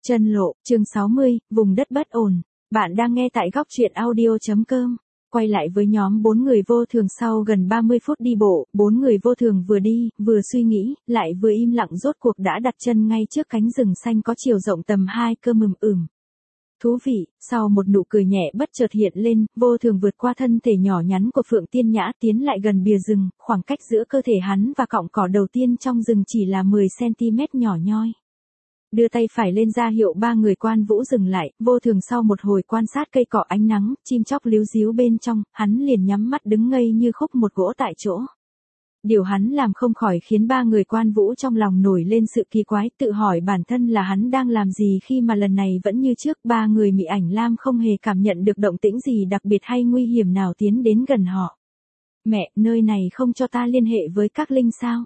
Chân lộ, chương 60, vùng đất bất ổn. Bạn đang nghe tại góc truyện audio.com. Quay lại với nhóm 4 người vô thường sau gần 30 phút đi bộ, 4 người vô thường vừa đi, vừa suy nghĩ, lại vừa im lặng rốt cuộc đã đặt chân ngay trước cánh rừng xanh có chiều rộng tầm 2 cơ ừm. Thú vị, sau một nụ cười nhẹ bất chợt hiện lên, vô thường vượt qua thân thể nhỏ nhắn của Phượng Tiên Nhã tiến lại gần bìa rừng, khoảng cách giữa cơ thể hắn và cọng cỏ đầu tiên trong rừng chỉ là 10cm nhỏ nhoi. Đưa tay phải lên ra hiệu ba người Quan Vũ dừng lại, vô thường sau một hồi quan sát cây cỏ ánh nắng, chim chóc líu ríu bên trong, hắn liền nhắm mắt đứng ngây như khúc một gỗ tại chỗ. Điều hắn làm không khỏi khiến ba người Quan Vũ trong lòng nổi lên sự kỳ quái, tự hỏi bản thân là hắn đang làm gì khi mà lần này vẫn như trước, ba người Mị Ảnh Lam không hề cảm nhận được động tĩnh gì đặc biệt hay nguy hiểm nào tiến đến gần họ. Mẹ, nơi này không cho ta liên hệ với các linh sao?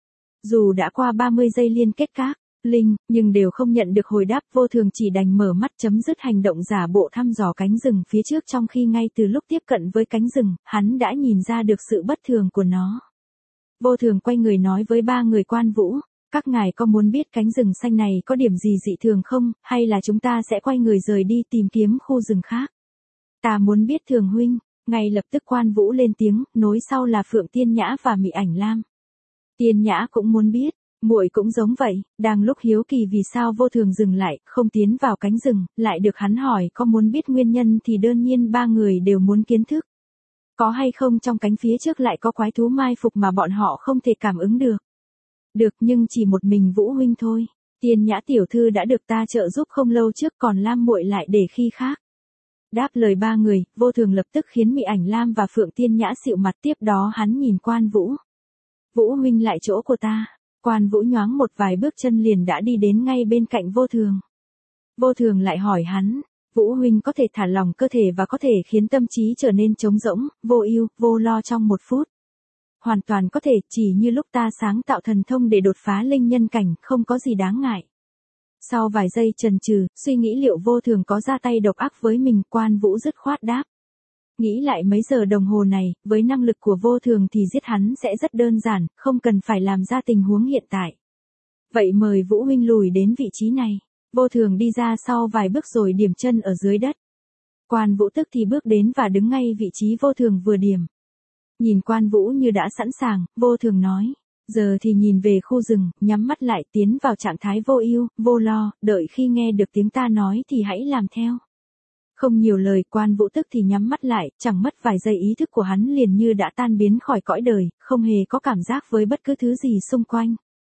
Dù đã qua 30 giây liên kết các linh, nhưng đều không nhận được hồi đáp, vô thường chỉ đành mở mắt chấm dứt hành động giả bộ thăm dò cánh rừng phía trước, trong khi ngay từ lúc tiếp cận với cánh rừng, hắn đã nhìn ra được sự bất thường của nó. Vô thường quay người nói với ba người Quan Vũ, các ngài có muốn biết cánh rừng xanh này có điểm gì dị thường không, hay là chúng ta sẽ quay người rời đi tìm kiếm khu rừng khác? Ta muốn biết Thường huynh. Ngay lập tức Quan Vũ lên tiếng, nối sau là Phượng Tiên Nhã và Mị Ảnh Lam. Tiên Nhã cũng muốn biết. Muội cũng giống vậy, đang lúc hiếu kỳ vì sao vô thường dừng lại, không tiến vào cánh rừng, lại được hắn hỏi có muốn biết nguyên nhân thì đương nhiên ba người đều muốn kiến thức. Có hay không trong cánh phía trước lại có quái thú mai phục mà bọn họ không thể cảm ứng được. Được, nhưng chỉ một mình Vũ huynh thôi. Tiên Nhã tiểu thư đã được ta trợ giúp không lâu trước, còn Lam muội lại để khi khác. Đáp lời ba người, vô thường lập tức khiến Mị Ảnh Lam và Phượng Tiên Nhã xịu mặt, tiếp đó hắn nhìn Quan Vũ. Vũ huynh lại chỗ của ta. Quan Vũ nhoáng một vài bước chân liền đã đi đến ngay bên cạnh vô thường. Vô thường lại hỏi hắn, Vũ huynh có thể thả lỏng cơ thể và có thể khiến tâm trí trở nên trống rỗng, vô ưu, vô lo trong 1 phút. Hoàn toàn có thể, chỉ như lúc ta sáng tạo thần thông để đột phá linh nhân cảnh, không có gì đáng ngại. Sau vài giây chần chừ, suy nghĩ liệu vô thường có ra tay độc ác với mình, Quan Vũ dứt khoát đáp. Nghĩ lại mấy giờ đồng hồ này, với năng lực của vô thường thì giết hắn sẽ rất đơn giản, không cần phải làm ra tình huống hiện tại. Vậy mời Vũ huynh lùi đến vị trí này. Vô thường đi ra sau vài bước rồi điểm chân ở dưới đất. Quan Vũ tức thì bước đến và đứng ngay vị trí vô thường vừa điểm. Nhìn Quan Vũ như đã sẵn sàng, vô thường nói. Giờ thì nhìn về khu rừng, nhắm mắt lại tiến vào trạng thái vô ưu, vô lo, đợi khi nghe được tiếng ta nói thì hãy làm theo. Không nhiều lời, Quan Vũ tức thì nhắm mắt lại, chẳng mất vài giây ý thức của hắn liền như đã tan biến khỏi cõi đời, không hề có cảm giác với bất cứ thứ gì xung quanh.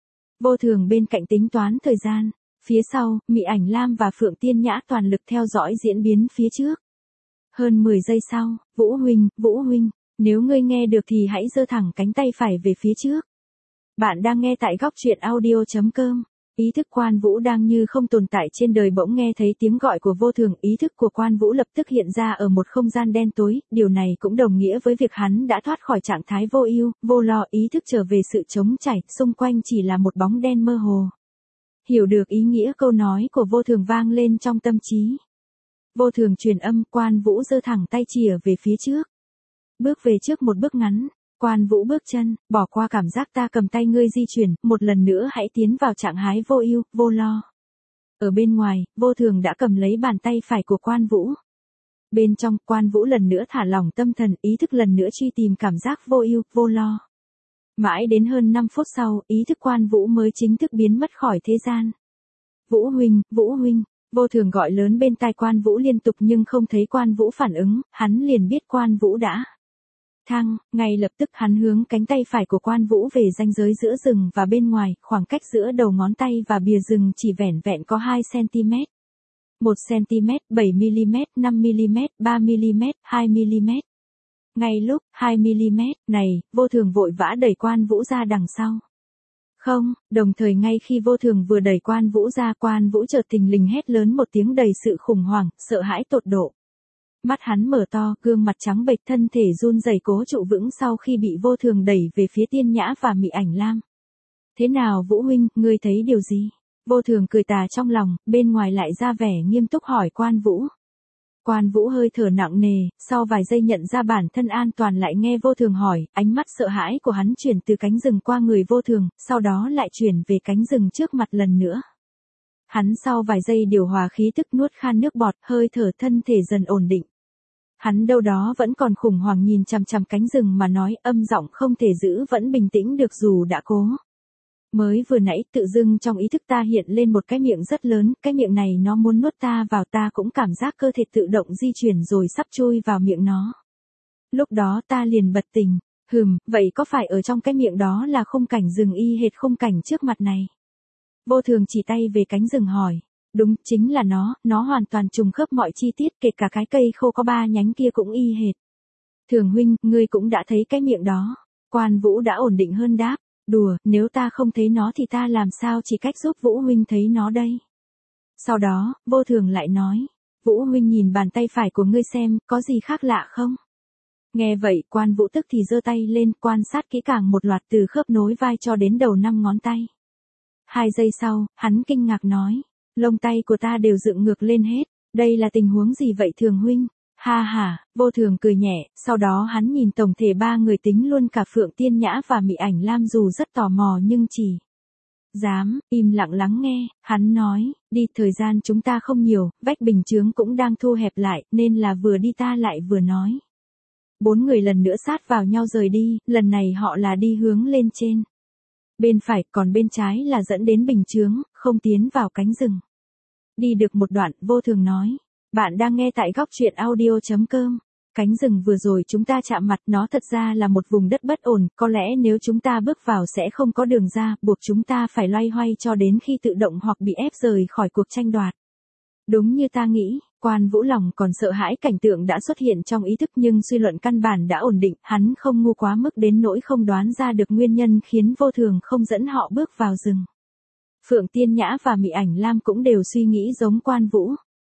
Vô thường bên cạnh tính toán thời gian, phía sau, Mị Ảnh Lam và Phượng Tiên Nhã toàn lực theo dõi diễn biến phía trước. Hơn 10 giây sau, Vũ huynh, nếu ngươi nghe được thì hãy giơ thẳng cánh tay phải về phía trước. Bạn đang nghe tại góc truyện audio.com. Ý thức Quan Vũ đang như không tồn tại trên đời, bỗng nghe thấy tiếng gọi của vô thường, ý thức của Quan Vũ lập tức hiện ra ở một không gian đen tối, điều này cũng đồng nghĩa với việc hắn đã thoát khỏi trạng thái vô ưu, vô lo, ý thức trở về sự trống trải, xung quanh chỉ là một bóng đen mơ hồ. Hiểu được ý nghĩa câu nói của vô thường vang lên trong tâm trí. Vô thường truyền âm, Quan Vũ giơ thẳng tay chìa về phía trước. Bước về trước một bước ngắn. Quan Vũ bước chân, bỏ qua cảm giác ta cầm tay ngươi di chuyển, một lần nữa hãy tiến vào trạng thái vô ưu, vô lo. Ở bên ngoài, vô thường đã cầm lấy bàn tay phải của Quan Vũ. Bên trong, Quan Vũ lần nữa thả lỏng tâm thần, ý thức lần nữa truy tìm cảm giác vô ưu, vô lo. Mãi đến hơn 5 phút sau, ý thức Quan Vũ mới chính thức biến mất khỏi thế gian. Vũ huynh, vô thường gọi lớn bên tai Quan Vũ liên tục nhưng không thấy Quan Vũ phản ứng, hắn liền biết Quan Vũ đã ngay lập tức hắn hướng cánh tay phải của Quan Vũ về ranh giới giữa rừng và bên ngoài, khoảng cách giữa đầu ngón tay và bìa rừng chỉ vẻn vẹn có 2cm. 1cm, 7mm, 5mm, 3mm, 2mm. Ngay lúc 2mm này, vô thường vội vã đẩy Quan Vũ ra đằng sau. Không, đồng thời ngay khi vô thường vừa đẩy Quan Vũ ra, Quan Vũ chợt thình lình hét lớn một tiếng đầy sự khủng hoảng, sợ hãi tột độ. Mắt hắn mở to, gương mặt trắng bệch, thân thể run rẩy cố trụ vững sau khi bị vô thường đẩy về phía Tiên Nhã và Mị Ảnh Lam. Thế nào Vũ huynh, ngươi thấy điều gì? Vô thường cười tà trong lòng, bên ngoài lại ra vẻ nghiêm túc hỏi Quan Vũ. Quan Vũ hơi thở nặng nề, sau vài giây nhận ra bản thân an toàn lại nghe vô thường hỏi, ánh mắt sợ hãi của hắn chuyển từ cánh rừng qua người vô thường, sau đó lại chuyển về cánh rừng trước mặt lần nữa. Hắn sau vài giây điều hòa khí tức nuốt khan nước bọt, hơi thở thân thể dần ổn định. Hắn đâu đó vẫn còn khủng hoảng nhìn chằm chằm cánh rừng mà nói, âm giọng không thể giữ vẫn bình tĩnh được dù đã cố. Mới vừa nãy tự dưng trong ý thức ta hiện lên một cái miệng rất lớn, cái miệng này nó muốn nuốt ta vào, ta cũng cảm giác cơ thể tự động di chuyển rồi sắp chui vào miệng nó. Lúc đó ta liền bật tỉnh, vậy có phải ở trong cái miệng đó là khung cảnh rừng y hệt khung cảnh trước mặt này? Vô Thường chỉ tay về cánh rừng hỏi. Đúng, chính là nó hoàn toàn trùng khớp mọi chi tiết, kể cả cái cây khô có 3 nhánh kia cũng y hệt. Thường huynh, ngươi cũng đã thấy cái miệng đó. Quan Vũ đã ổn định hơn đáp. Đùa, nếu ta không thấy nó thì ta làm sao chỉ cách giúp Vũ huynh thấy nó đây? Sau đó, Vô Thường lại nói. Vũ huynh nhìn bàn tay phải của ngươi xem, có gì khác lạ không? Nghe vậy, Quan Vũ tức thì giơ tay lên, quan sát kỹ càng một loạt từ khớp nối vai cho đến đầu 5 ngón tay. 2 giây sau, hắn kinh ngạc nói. Lông tay của ta đều dựng ngược lên hết. Đây là tình huống gì vậy Thường huynh? Ha ha, Vô Thường cười nhẹ, sau đó hắn nhìn tổng thể 3 người tính luôn cả Phượng Tiên Nhã và Mị Ảnh Lam dù rất tò mò nhưng chỉ dám im lặng lắng nghe. Hắn nói, đi, thời gian chúng ta không nhiều, vách bình chướng cũng đang thu hẹp lại, nên là vừa đi ta lại vừa nói. 4 người lần nữa sát vào nhau rời đi, lần này họ là đi hướng lên trên. Bên phải, còn bên trái là dẫn đến bình chướng, không tiến vào cánh rừng. Đi được một đoạn, Vô Thường nói. Bạn đang nghe tại góc truyện audio.com. Cánh rừng vừa rồi chúng ta chạm mặt nó thật ra là một vùng đất bất ổn, có lẽ nếu chúng ta bước vào sẽ không có đường ra, buộc chúng ta phải loay hoay cho đến khi tự động hoặc bị ép rời khỏi cuộc tranh đoạt. Đúng như ta nghĩ, Quan Vũ lòng còn sợ hãi cảnh tượng đã xuất hiện trong ý thức nhưng suy luận căn bản đã ổn định, hắn không ngu quá mức đến nỗi không đoán ra được nguyên nhân khiến Vô Thường không dẫn họ bước vào rừng. Phượng Tiên Nhã và Mị Ảnh Lam cũng đều suy nghĩ giống Quan Vũ.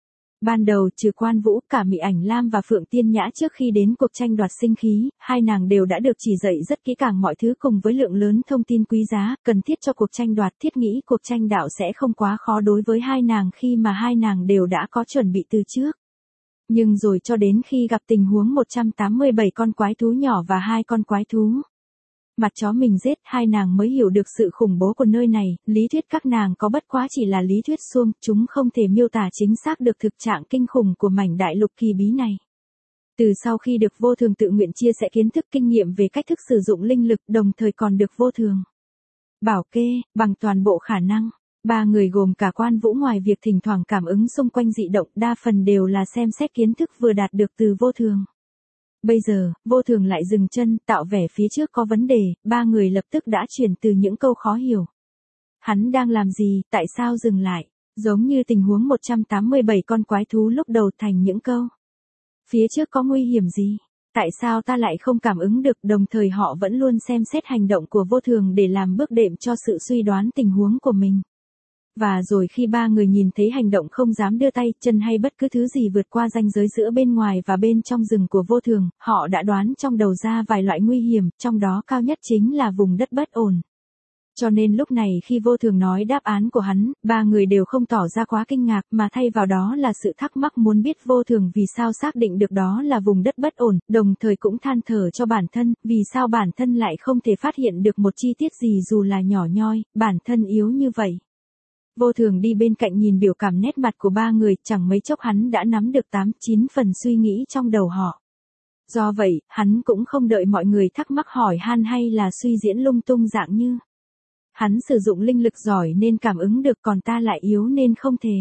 Ban đầu trừ Quan Vũ, cả Mị Ảnh Lam và Phượng Tiên Nhã trước khi đến cuộc tranh đoạt sinh khí, hai nàng đều đã được chỉ dạy rất kỹ càng mọi thứ cùng với lượng lớn thông tin quý giá, cần thiết cho cuộc tranh đoạt. Thiết nghĩ cuộc tranh đạo sẽ không quá khó đối với hai nàng khi mà hai nàng đều đã có chuẩn bị từ trước. Nhưng rồi cho đến khi gặp tình huống 187 con quái thú nhỏ và 2 con quái thú mặt chó mình giết, hai nàng mới hiểu được sự khủng bố của nơi này, lý thuyết các nàng có bất quá chỉ là lý thuyết suông, chúng không thể miêu tả chính xác được thực trạng kinh khủng của mảnh đại lục kỳ bí này. Từ sau khi được Vô Thường tự nguyện chia sẻ kiến thức kinh nghiệm về cách thức sử dụng linh lực, đồng thời còn được Vô Thường bảo kê, bằng toàn bộ khả năng. 3 người gồm cả Quan Vũ ngoài việc thỉnh thoảng cảm ứng xung quanh dị động, đa phần đều là xem xét kiến thức vừa đạt được từ Vô Thường. Bây giờ, Vô Thường lại dừng chân, tạo vẻ phía trước có vấn đề, 3 người lập tức đã chuyển từ những câu khó hiểu. Hắn đang làm gì, tại sao dừng lại? Giống như tình huống 187 con quái thú lúc đầu thành những câu. Phía trước có nguy hiểm gì? Tại sao ta lại không cảm ứng được? Đồng thời họ vẫn luôn xem xét hành động của Vô Thường để làm bước đệm cho sự suy đoán tình huống của mình. Và rồi khi 3 người nhìn thấy hành động không dám đưa tay, chân hay bất cứ thứ gì vượt qua ranh giới giữa bên ngoài và bên trong rừng của Vô Thường, họ đã đoán trong đầu ra vài loại nguy hiểm, trong đó cao nhất chính là vùng đất bất ổn. Cho nên lúc này khi Vô Thường nói đáp án của hắn, 3 người đều không tỏ ra quá kinh ngạc mà thay vào đó là sự thắc mắc muốn biết Vô Thường vì sao xác định được đó là vùng đất bất ổn, đồng thời cũng than thở cho bản thân, vì sao bản thân lại không thể phát hiện được một chi tiết gì dù là nhỏ nhoi, bản thân yếu như vậy. Vô Thường đi bên cạnh nhìn biểu cảm nét mặt của 3 người, chẳng mấy chốc hắn đã nắm được 8-9 phần suy nghĩ trong đầu họ. Do vậy, hắn cũng không đợi mọi người thắc mắc hỏi han hay là suy diễn lung tung dạng như. Hắn sử dụng linh lực giỏi nên cảm ứng được còn ta lại yếu nên không thể.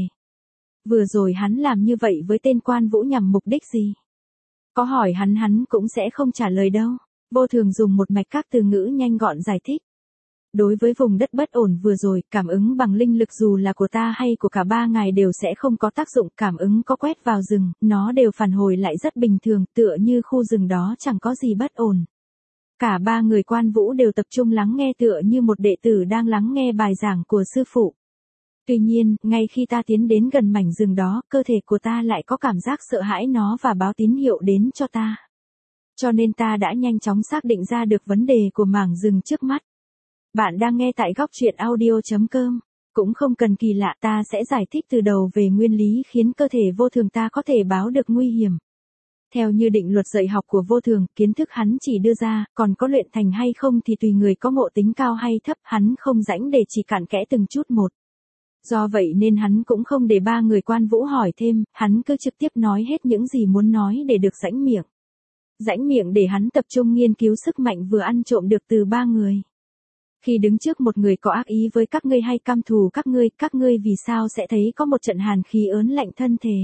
Vừa rồi hắn làm như vậy với tên Quan Vũ nhằm mục đích gì? Có hỏi hắn cũng sẽ không trả lời đâu. Vô Thường dùng một mạch các từ ngữ nhanh gọn giải thích. Đối với vùng đất bất ổn vừa rồi, cảm ứng bằng linh lực dù là của ta hay của cả 3 ngài đều sẽ không có tác dụng, cảm ứng có quét vào rừng, nó đều phản hồi lại rất bình thường, tựa như khu rừng đó chẳng có gì bất ổn. Cả 3 người Quan Vũ đều tập trung lắng nghe tựa như một đệ tử đang lắng nghe bài giảng của sư phụ. Tuy nhiên, ngay khi ta tiến đến gần mảnh rừng đó, cơ thể của ta lại có cảm giác sợ hãi nó và báo tín hiệu đến cho ta. Cho nên ta đã nhanh chóng xác định ra được vấn đề của mảng rừng trước mắt. Bạn đang nghe tại góc truyện audio.com. Cũng không cần kỳ lạ, ta sẽ giải thích từ đầu về nguyên lý khiến cơ thể Vô Thường ta có thể báo được nguy hiểm. Theo như định luật dạy học của Vô Thường, kiến thức hắn chỉ đưa ra, còn có luyện thành hay không thì tùy người có ngộ tính cao hay thấp, hắn không rảnh để chỉ cặn kẽ từng chút một. Do vậy nên hắn cũng không để ba người Quan Vũ hỏi thêm, hắn cứ trực tiếp nói hết những gì muốn nói để được rãnh miệng. Rãnh miệng để hắn tập trung nghiên cứu sức mạnh vừa ăn trộm được từ ba người. Khi đứng trước một người có ác ý với các ngươi hay căm thù các ngươi vì sao sẽ thấy có một trận hàn khí ớn lạnh thân thể?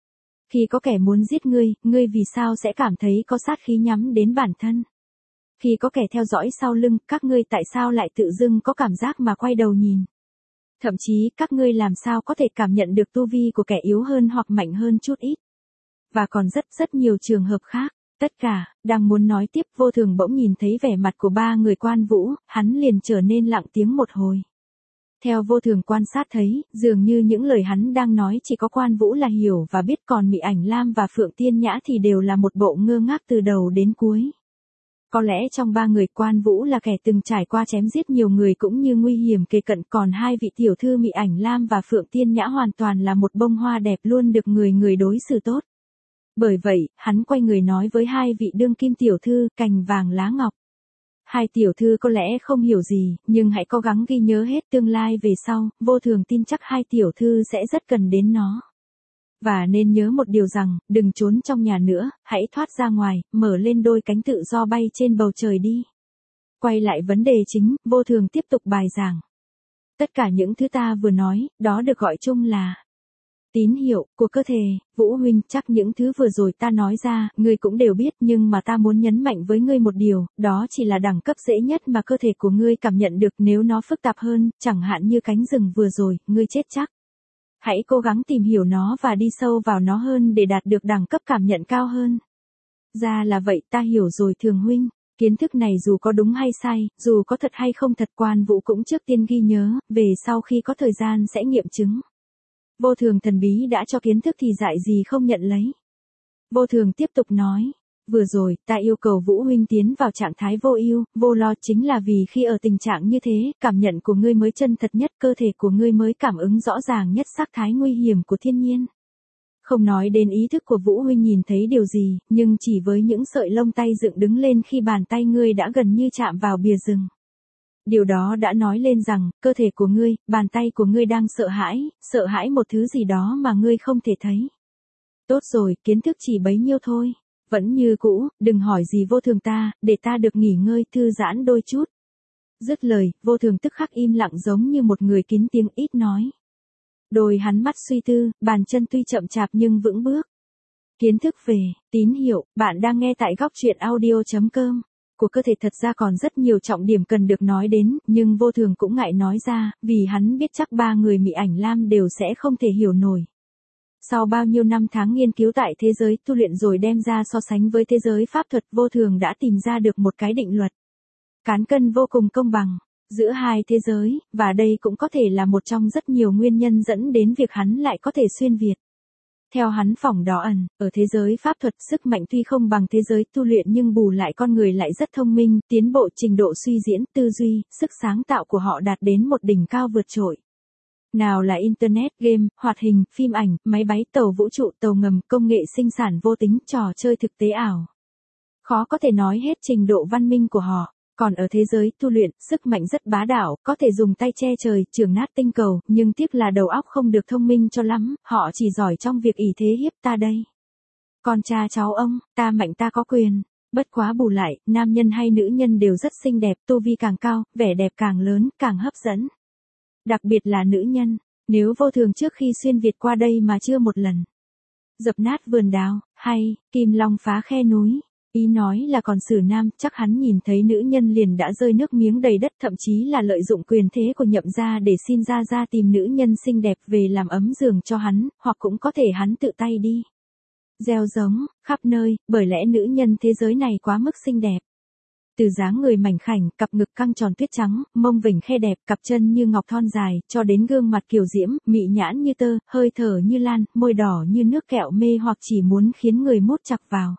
Khi có kẻ muốn giết ngươi vì sao sẽ cảm thấy có sát khí nhắm đến bản thân? Khi có kẻ theo dõi sau lưng, các ngươi tại sao lại tự dưng có cảm giác mà quay đầu nhìn? Thậm chí các ngươi làm sao có thể cảm nhận được tu vi của kẻ yếu hơn hoặc mạnh hơn chút ít? Và còn rất nhiều trường hợp khác. Tất cả, đang muốn nói tiếp Vô Thường bỗng nhìn thấy vẻ mặt của ba người Quan Vũ, hắn liền trở nên lặng tiếng một hồi. Theo Vô Thường quan sát thấy, dường như những lời hắn đang nói chỉ có Quan Vũ là hiểu và biết, còn Mị Ảnh Lam và Phượng Tiên Nhã thì đều là một bộ ngơ ngác từ đầu đến cuối. Có lẽ trong ba người Quan Vũ là kẻ từng trải qua chém giết nhiều người cũng như nguy hiểm kề cận, còn hai vị tiểu thư Mị Ảnh Lam và Phượng Tiên Nhã hoàn toàn là một bông hoa đẹp luôn được người đối xử tốt. Bởi vậy, hắn quay người nói với hai vị đương kim tiểu thư, Cành Vàng Lá Ngọc. Hai tiểu thư có lẽ không hiểu gì, nhưng hãy cố gắng ghi nhớ hết tương lai về sau, Vô Thường tin chắc hai tiểu thư sẽ rất cần đến nó. Và nên nhớ một điều rằng, đừng trốn trong nhà nữa, hãy thoát ra ngoài, mở lên đôi cánh tự do bay trên bầu trời đi. Quay lại vấn đề chính, Vô Thường tiếp tục bài giảng. Tất cả những thứ ta vừa nói, đó được gọi chung là tín hiệu của cơ thể. Vũ huynh, chắc những thứ vừa rồi ta nói ra, ngươi cũng đều biết, nhưng mà ta muốn nhấn mạnh với ngươi một điều, đó chỉ là đẳng cấp dễ nhất mà cơ thể của ngươi cảm nhận được, nếu nó phức tạp hơn, chẳng hạn như cánh rừng vừa rồi, ngươi chết chắc. Hãy cố gắng tìm hiểu nó và đi sâu vào nó hơn để đạt được đẳng cấp cảm nhận cao hơn. Ra là vậy, ta hiểu rồi Thường huynh. Kiến thức này dù có đúng hay sai, dù có thật hay không thật, Quan Vũ cũng trước tiên ghi nhớ, về sau khi có thời gian sẽ nghiệm chứng. Vô Thường thần bí đã cho kiến thức thì dại gì không nhận lấy. Vô Thường tiếp tục nói, vừa rồi, ta yêu cầu Vũ huynh tiến vào trạng thái vô ưu, vô lo, chính là vì khi ở tình trạng như thế, cảm nhận của ngươi mới chân thật nhất, cơ thể của ngươi mới cảm ứng rõ ràng nhất sắc thái nguy hiểm của thiên nhiên. Không nói đến ý thức của Vũ huynh nhìn thấy điều gì, nhưng chỉ với những sợi lông tay dựng đứng lên khi bàn tay ngươi đã gần như chạm vào bìa rừng. Điều đó đã nói lên rằng, cơ thể của ngươi, bàn tay của ngươi đang sợ hãi một thứ gì đó mà ngươi không thể thấy. Tốt rồi, kiến thức chỉ bấy nhiêu thôi. Vẫn như cũ, đừng hỏi gì Vô Thường ta, để ta được nghỉ ngơi, thư giãn đôi chút. Dứt lời, Vô Thường tức khắc im lặng giống như một người kín tiếng ít nói. Đôi hắn mắt suy tư, bàn chân tuy chậm chạp nhưng vững bước. Kiến thức về tín hiệu, bạn đang nghe tại góc truyện audio.com. Của cơ thể thật ra còn rất nhiều trọng điểm cần được nói đến, nhưng Vô Thường cũng ngại nói ra, vì hắn biết chắc ba người Mị Ảnh Lam đều sẽ không thể hiểu nổi. Sau bao nhiêu năm tháng nghiên cứu tại thế giới tu luyện rồi đem ra so sánh với thế giới pháp thuật, Vô Thường đã tìm ra được một cái định luật. Cán cân vô cùng công bằng giữa hai thế giới, và đây cũng có thể là một trong rất nhiều nguyên nhân dẫn đến việc hắn lại có thể xuyên Việt. Theo hắn phỏng đoán, ở thế giới pháp thuật, sức mạnh tuy không bằng thế giới tu luyện nhưng bù lại con người lại rất thông minh, tiến bộ trình độ suy diễn, tư duy, sức sáng tạo của họ đạt đến một đỉnh cao vượt trội. Nào là Internet, game, hoạt hình, phim ảnh, máy bay, tàu vũ trụ, tàu ngầm, công nghệ sinh sản vô tính, trò chơi thực tế ảo. Khó có thể nói hết trình độ văn minh của họ. Còn ở thế giới tu luyện, sức mạnh rất bá đạo, có thể dùng tay che trời, chưởng nát tinh cầu, nhưng tiếc là đầu óc không được thông minh cho lắm, họ chỉ giỏi trong việc ỷ thế hiếp ta đây. Con cha cháu ông, ta mạnh ta có quyền. Bất quá bù lại, nam nhân hay nữ nhân đều rất xinh đẹp, tu vi càng cao, vẻ đẹp càng lớn, càng hấp dẫn. Đặc biệt là nữ nhân, nếu Vô Thường trước khi xuyên Việt qua đây mà chưa một lần dập nát vườn đào, hay, kim long phá khe núi. Ý nói là còn xử nam, chắc hắn nhìn thấy nữ nhân liền đã rơi nước miếng đầy đất, thậm chí là lợi dụng quyền thế của Nhậm gia để xin ra tìm nữ nhân xinh đẹp về làm ấm giường cho hắn, hoặc cũng có thể hắn tự tay đi gieo giống khắp nơi, bởi lẽ nữ nhân thế giới này quá mức xinh đẹp. Từ dáng người mảnh khảnh, cặp ngực căng tròn tuyết trắng, mông vểnh khe đẹp, cặp chân như ngọc thon dài, cho đến gương mặt kiều diễm, mị nhãn như tơ, hơi thở như lan, môi đỏ như nước kẹo mê hoặc chỉ muốn khiến người mút chặt vào.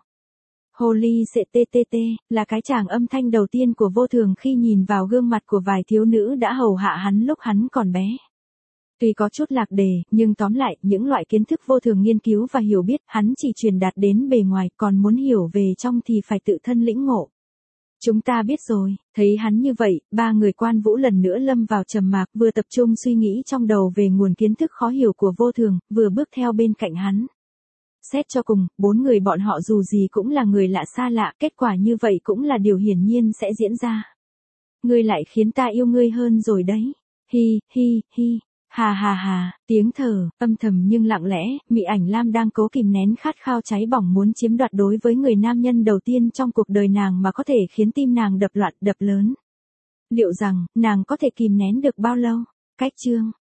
Holy CTTT, là cái tràng âm thanh đầu tiên của Vô Thường khi nhìn vào gương mặt của vài thiếu nữ đã hầu hạ hắn lúc hắn còn bé. Tuy có chút lạc đề, nhưng tóm lại, những loại kiến thức Vô Thường nghiên cứu và hiểu biết, hắn chỉ truyền đạt đến bề ngoài, còn muốn hiểu về trong thì phải tự thân lĩnh ngộ. Chúng ta biết rồi, thấy hắn như vậy, ba người Quan Vũ lần nữa lâm vào trầm mặc, vừa tập trung suy nghĩ trong đầu về nguồn kiến thức khó hiểu của vô thường, vừa bước theo bên cạnh hắn. Xét cho cùng, bốn người bọn họ dù gì cũng là người lạ xa lạ, kết quả như vậy cũng là điều hiển nhiên sẽ diễn ra. Ngươi lại khiến ta yêu ngươi hơn rồi đấy. Hi, hi, hi. Hà hà hà, tiếng thở, âm thầm nhưng lặng lẽ, Mị Ảnh Lam đang cố kìm nén khát khao cháy bỏng muốn chiếm đoạt đối với người nam nhân đầu tiên trong cuộc đời nàng mà có thể khiến tim nàng đập loạn, đập lớn. Liệu rằng, nàng có thể kìm nén được bao lâu? Cách chương